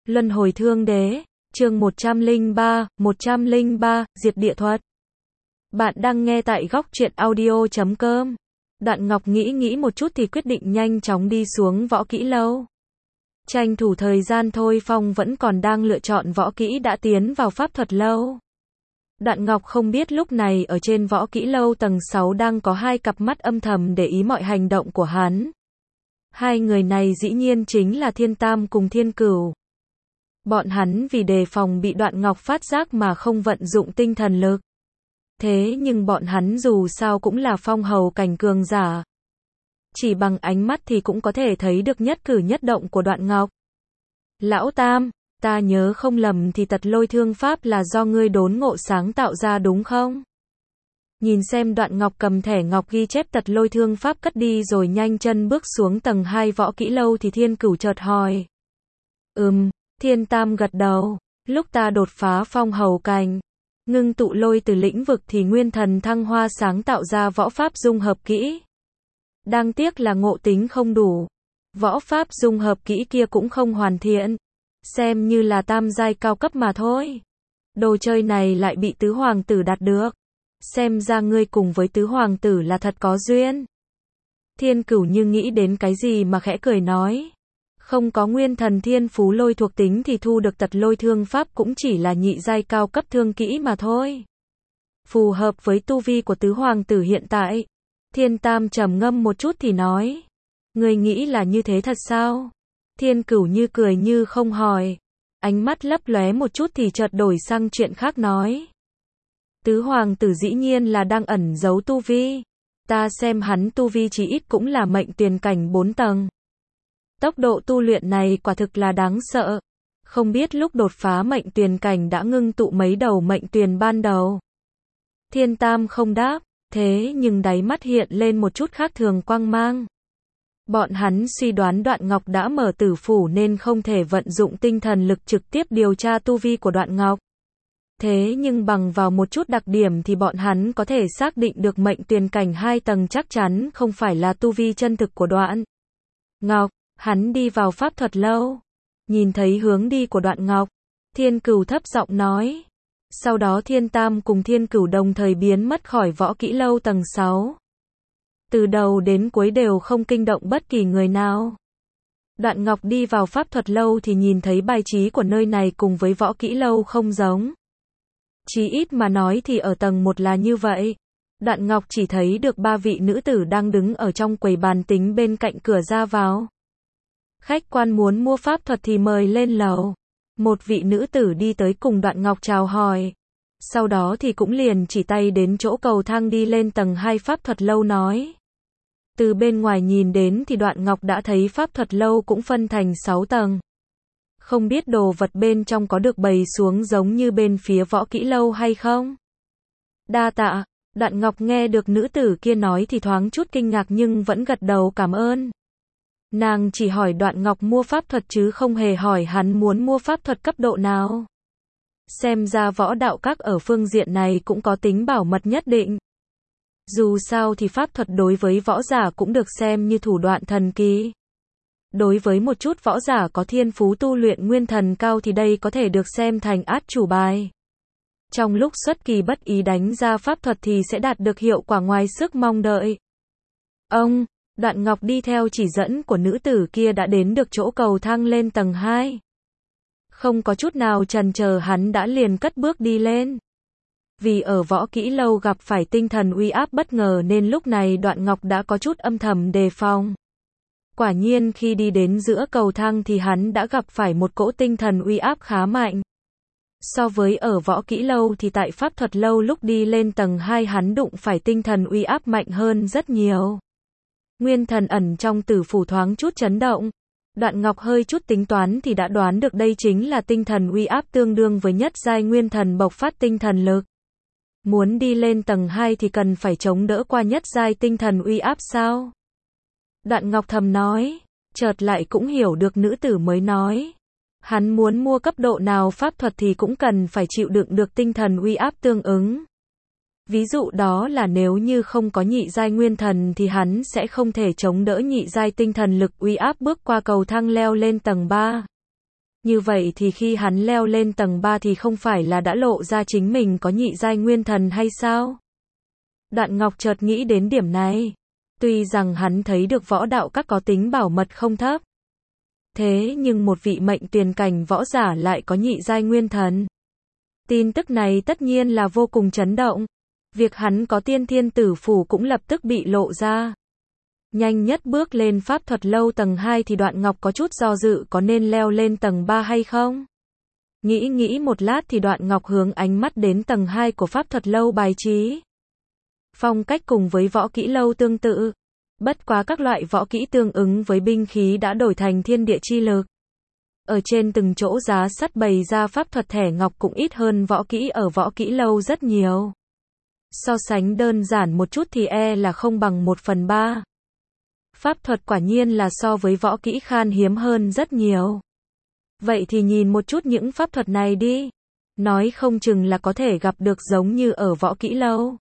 Luân hồi thương đế, chương 103, diệt địa thuật. Bạn đang nghe tại góc truyện audio.com. Đoạn Ngọc nghĩ một chút thì quyết định nhanh chóng đi xuống võ kỹ lâu. Tranh thủ thời gian thôi, Phong vẫn còn đang lựa chọn võ kỹ đã tiến vào pháp thuật lâu. Đoạn Ngọc không biết lúc này ở trên võ kỹ lâu tầng 6 đang có hai cặp mắt âm thầm để ý mọi hành động của hắn. Hai người này dĩ nhiên chính là Thiên Tam cùng Thiên Cửu. Bọn hắn vì đề phòng bị Đoạn Ngọc phát giác mà không vận dụng tinh thần lực. Thế nhưng bọn hắn dù sao cũng là phong hầu cảnh cường giả. Chỉ bằng ánh mắt thì cũng có thể thấy được nhất cử nhất động của Đoạn Ngọc. Lão Tam, ta nhớ không lầm thì tật lôi thương pháp là do ngươi đốn ngộ sáng tạo ra đúng không? Nhìn xem Đoạn Ngọc cầm thẻ ngọc ghi chép tật lôi thương pháp cất đi rồi nhanh chân bước xuống tầng 2 võ kỹ lâu thì Thiên Cửu chợt hỏi. Thiên Tam gật đầu, lúc ta đột phá phong hầu cảnh, ngưng tụ lôi từ lĩnh vực thì nguyên thần thăng hoa sáng tạo ra võ pháp dung hợp kỹ. Đáng tiếc là ngộ tính không đủ, võ pháp dung hợp kỹ kia cũng không hoàn thiện, xem như là tam giai cao cấp mà thôi. Đồ chơi này lại bị tứ hoàng tử đạt được, xem ra ngươi cùng với tứ hoàng tử là thật có duyên. Thiên Cửu như nghĩ đến cái gì mà khẽ cười nói. Không có nguyên thần thiên phú lôi thuộc tính thì thu được tật lôi thương pháp cũng chỉ là nhị giai cao cấp thương kỹ mà thôi. Phù hợp với tu vi của tứ hoàng tử hiện tại. Thiên Tam trầm ngâm một chút thì nói. Người nghĩ là như thế thật sao? Thiên Cửu như cười như không hỏi. Ánh mắt lấp lóe một chút thì chợt đổi sang chuyện khác nói. Tứ hoàng tử dĩ nhiên là đang ẩn giấu tu vi. Ta xem hắn tu vi chỉ ít cũng là mệnh tuyền cảnh 4 tầng. Tốc độ tu luyện này quả thực là đáng sợ. Không biết lúc đột phá mệnh tuyền cảnh đã ngưng tụ mấy đầu mệnh tuyền ban đầu. Thiên Tam không đáp, thế nhưng đáy mắt hiện lên một chút khác thường quang mang. Bọn hắn suy đoán Đoạn Ngọc đã mở tử phủ nên không thể vận dụng tinh thần lực trực tiếp điều tra tu vi của Đoạn Ngọc. Thế nhưng bằng vào một chút đặc điểm thì bọn hắn có thể xác định được mệnh tuyền cảnh 2 tầng chắc chắn không phải là tu vi chân thực của Đoạn Ngọc. Hắn đi vào pháp thuật lâu, nhìn thấy hướng đi của Đoạn Ngọc, Thiên Cửu thấp giọng nói. Sau đó Thiên Tam cùng Thiên Cửu đồng thời biến mất khỏi võ kỹ lâu tầng 6. Từ đầu đến cuối đều không kinh động bất kỳ người nào. Đoạn Ngọc đi vào pháp thuật lâu thì nhìn thấy bài trí của nơi này cùng với võ kỹ lâu không giống. Chí ít mà nói thì ở tầng 1 là như vậy. Đoạn Ngọc chỉ thấy được 3 vị nữ tử đang đứng ở trong quầy bàn tính bên cạnh cửa ra vào. Khách quan muốn mua pháp thuật thì mời lên lầu. Một vị nữ tử đi tới cùng Đoạn Ngọc chào hỏi. Sau đó thì cũng liền chỉ tay đến chỗ cầu thang đi lên tầng 2 pháp thuật lâu nói. Từ bên ngoài nhìn đến thì Đoạn Ngọc đã thấy pháp thuật lâu cũng phân thành 6 tầng. Không biết đồ vật bên trong có được bày xuống giống như bên phía võ kỹ lâu hay không? Đa tạ. Đoạn Ngọc nghe được nữ tử kia nói thì thoáng chút kinh ngạc nhưng vẫn gật đầu cảm ơn. Nàng chỉ hỏi Đoạn Ngọc mua pháp thuật chứ không hề hỏi hắn muốn mua pháp thuật cấp độ nào. Xem ra võ đạo các ở phương diện này cũng có tính bảo mật nhất định. Dù sao thì pháp thuật đối với võ giả cũng được xem như thủ đoạn thần kỳ. Đối với một chút võ giả có thiên phú tu luyện nguyên thần cao thì đây có thể được xem thành át chủ bài. Trong lúc xuất kỳ bất ý đánh ra pháp thuật thì sẽ đạt được hiệu quả ngoài sức mong đợi. Đoạn Ngọc đi theo chỉ dẫn của nữ tử kia đã đến được chỗ cầu thang lên tầng 2. Không có chút nào chần chờ hắn đã liền cất bước đi lên. Vì ở võ kỹ lâu gặp phải tinh thần uy áp bất ngờ nên lúc này Đoạn Ngọc đã có chút âm thầm đề phòng. Quả nhiên khi đi đến giữa cầu thang thì hắn đã gặp phải một cỗ tinh thần uy áp khá mạnh. So với ở võ kỹ lâu thì tại pháp thuật lâu lúc đi lên tầng 2 hắn đụng phải tinh thần uy áp mạnh hơn rất nhiều. Nguyên thần ẩn trong tử phủ thoáng chút chấn động. Đoạn Ngọc hơi chút tính toán thì đã đoán được đây chính là tinh thần uy áp tương đương với nhất giai nguyên thần bộc phát tinh thần lực. Muốn đi lên tầng 2 thì cần phải chống đỡ qua nhất giai tinh thần uy áp sao? Đoạn Ngọc thầm nói, chợt lại cũng hiểu được nữ tử mới nói. Hắn muốn mua cấp độ nào pháp thuật thì cũng cần phải chịu đựng được tinh thần uy áp tương ứng. Ví dụ đó là nếu như không có nhị giai nguyên thần thì hắn sẽ không thể chống đỡ nhị giai tinh thần lực uy áp bước qua cầu thang leo lên tầng 3. Như vậy thì khi hắn leo lên tầng 3 thì không phải là đã lộ ra chính mình có nhị giai nguyên thần hay sao? Đoạn Ngọc chợt nghĩ đến điểm này. Tuy rằng hắn thấy được võ đạo các có tính bảo mật không thấp. Thế nhưng một vị mệnh tuyền cảnh võ giả lại có nhị giai nguyên thần. Tin tức này tất nhiên là vô cùng chấn động. Việc hắn có tiên thiên tử phủ cũng lập tức bị lộ ra. Nhanh nhất bước lên pháp thuật lâu tầng 2 thì Đoạn Ngọc có chút do dự có nên leo lên tầng 3 hay không. Nghĩ một lát thì Đoạn Ngọc hướng ánh mắt đến tầng 2 của pháp thuật lâu bài trí. Phong cách cùng với võ kỹ lâu tương tự. Bất quá các loại võ kỹ tương ứng với binh khí đã đổi thành thiên địa chi lực. Ở trên từng chỗ giá sắt bày ra pháp thuật thẻ ngọc cũng ít hơn võ kỹ ở võ kỹ lâu rất nhiều. So sánh đơn giản một chút thì là không bằng 1/3. Pháp thuật quả nhiên là so với võ kỹ khan hiếm hơn rất nhiều. Vậy thì nhìn một chút những pháp thuật này đi. Nói không chừng là có thể gặp được giống như ở võ kỹ lâu.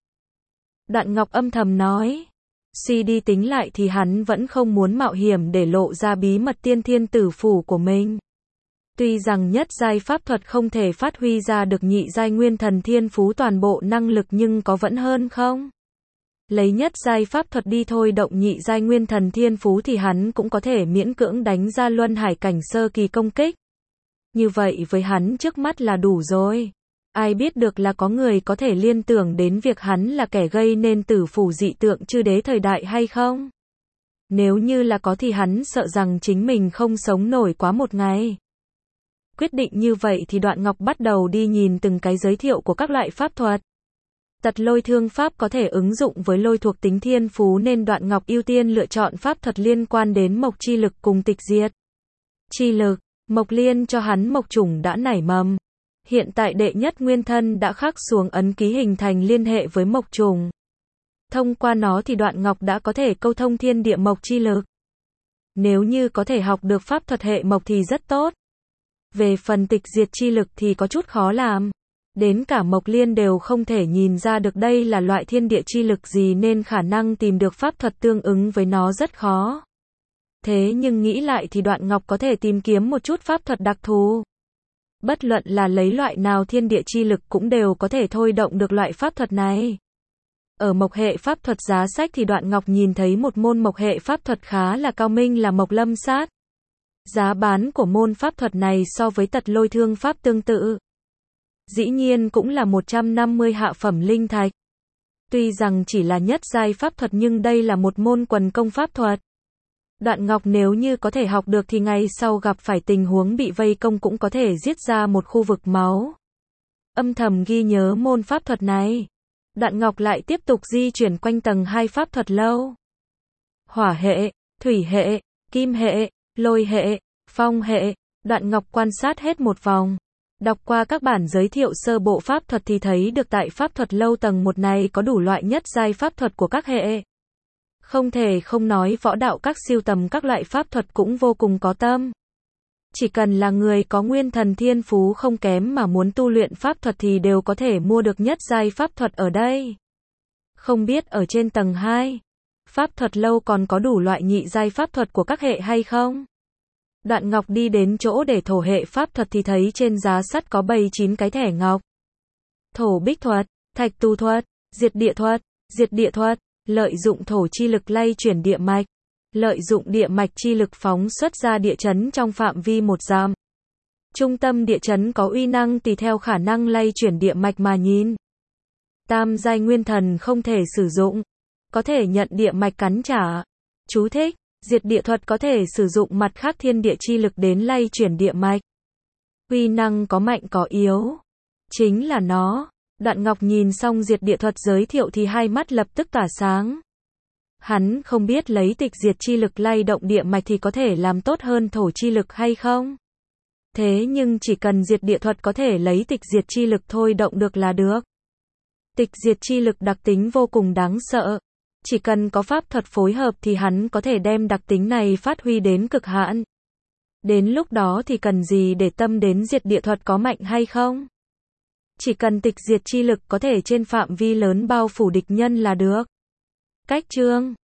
Đoạn Ngọc âm thầm nói. Suy đi tính lại thì hắn vẫn không muốn mạo hiểm để lộ ra bí mật tiên thiên tử phủ của mình. Tuy rằng nhất giai pháp thuật không thể phát huy ra được nhị giai nguyên thần thiên phú toàn bộ năng lực nhưng có vẫn hơn không? Lấy nhất giai pháp thuật đi thôi động nhị giai nguyên thần thiên phú thì hắn cũng có thể miễn cưỡng đánh ra luân hải cảnh sơ kỳ công kích. Như vậy với hắn trước mắt là đủ rồi. Ai biết được là có người có thể liên tưởng đến việc hắn là kẻ gây nên tử phủ dị tượng chư đế thời đại hay không? Nếu như là có thì hắn sợ rằng chính mình không sống nổi quá một ngày. Quyết định như vậy thì Đoạn Ngọc bắt đầu đi nhìn từng cái giới thiệu của các loại pháp thuật. Tật lôi thương pháp có thể ứng dụng với lôi thuộc tính thiên phú nên Đoạn Ngọc ưu tiên lựa chọn pháp thuật liên quan đến mộc chi lực cùng tịch diệt chi lực. Mộc liên cho hắn mộc chủng đã nảy mầm. Hiện tại đệ nhất nguyên thân đã khắc xuống ấn ký hình thành liên hệ với mộc trùng. Thông qua nó thì Đoạn Ngọc đã có thể câu thông thiên địa mộc chi lực. Nếu như có thể học được pháp thuật hệ mộc thì rất tốt. Về phần tịch diệt chi lực thì có chút khó làm. Đến cả Mộc Liên đều không thể nhìn ra được đây là loại thiên địa chi lực gì nên khả năng tìm được pháp thuật tương ứng với nó rất khó. Thế nhưng nghĩ lại thì Đoạn Ngọc có thể tìm kiếm một chút pháp thuật đặc thù. Bất luận là lấy loại nào thiên địa chi lực cũng đều có thể thôi động được loại pháp thuật này. Ở mộc hệ pháp thuật giá sách thì Đoạn Ngọc nhìn thấy một môn mộc hệ pháp thuật khá là cao minh là Mộc Lâm Sát. Giá bán của môn pháp thuật này so với tật lôi thương pháp tương tự. Dĩ nhiên cũng là 150 hạ phẩm linh thạch. Tuy rằng chỉ là nhất giai pháp thuật nhưng đây là một môn quần công pháp thuật. Đoạn Ngọc nếu như có thể học được thì ngày sau gặp phải tình huống bị vây công cũng có thể giết ra một khu vực máu. Âm thầm ghi nhớ môn pháp thuật này. Đoạn Ngọc lại tiếp tục di chuyển quanh tầng 2 pháp thuật lâu. Hỏa hệ, thủy hệ, kim hệ, lôi hệ, phong hệ. Đoạn Ngọc quan sát hết một vòng. Đọc qua các bản giới thiệu sơ bộ pháp thuật thì thấy được tại pháp thuật lâu tầng 1 này có đủ loại nhất giai pháp thuật của các hệ. Không thể không nói võ đạo các siêu tầm các loại pháp thuật cũng vô cùng có tâm. Chỉ cần là người có nguyên thần thiên phú không kém mà muốn tu luyện pháp thuật thì đều có thể mua được nhất giai pháp thuật ở đây. Không biết ở trên tầng 2, pháp thuật lâu còn có đủ loại nhị giai pháp thuật của các hệ hay không? Đoạn Ngọc đi đến chỗ để thổ hệ pháp thuật thì thấy trên giá sắt có bày 9 cái thẻ ngọc. Thổ bích thuật, thạch tu thuật, diệt địa thuật, lợi dụng thổ chi lực lay chuyển địa mạch, lợi dụng địa mạch chi lực phóng xuất ra địa chấn trong phạm vi 1 dặm. Trung tâm địa chấn có uy năng tùy theo khả năng lay chuyển địa mạch mà nhìn. Tam giai nguyên thần không thể sử dụng, có thể nhận địa mạch cắn trả. Chú thích: diệt địa thuật có thể sử dụng mặt khác thiên địa chi lực đến lay chuyển địa mạch. Uy năng có mạnh có yếu. Chính là nó. Đoạn Ngọc nhìn xong diệt địa thuật giới thiệu thì hai mắt lập tức tỏa sáng. Hắn không biết lấy tịch diệt chi lực lay động địa mạch thì có thể làm tốt hơn thổ chi lực hay không. Thế nhưng chỉ cần diệt địa thuật có thể lấy tịch diệt chi lực thôi động được là được. Tịch diệt chi lực đặc tính vô cùng đáng sợ. Chỉ cần có pháp thuật phối hợp thì hắn có thể đem đặc tính này phát huy đến cực hạn. Đến lúc đó thì cần gì để tâm đến diệt địa thuật có mạnh hay không. Chỉ cần tịch diệt chi lực có thể trên phạm vi lớn bao phủ địch nhân là được. Cách chương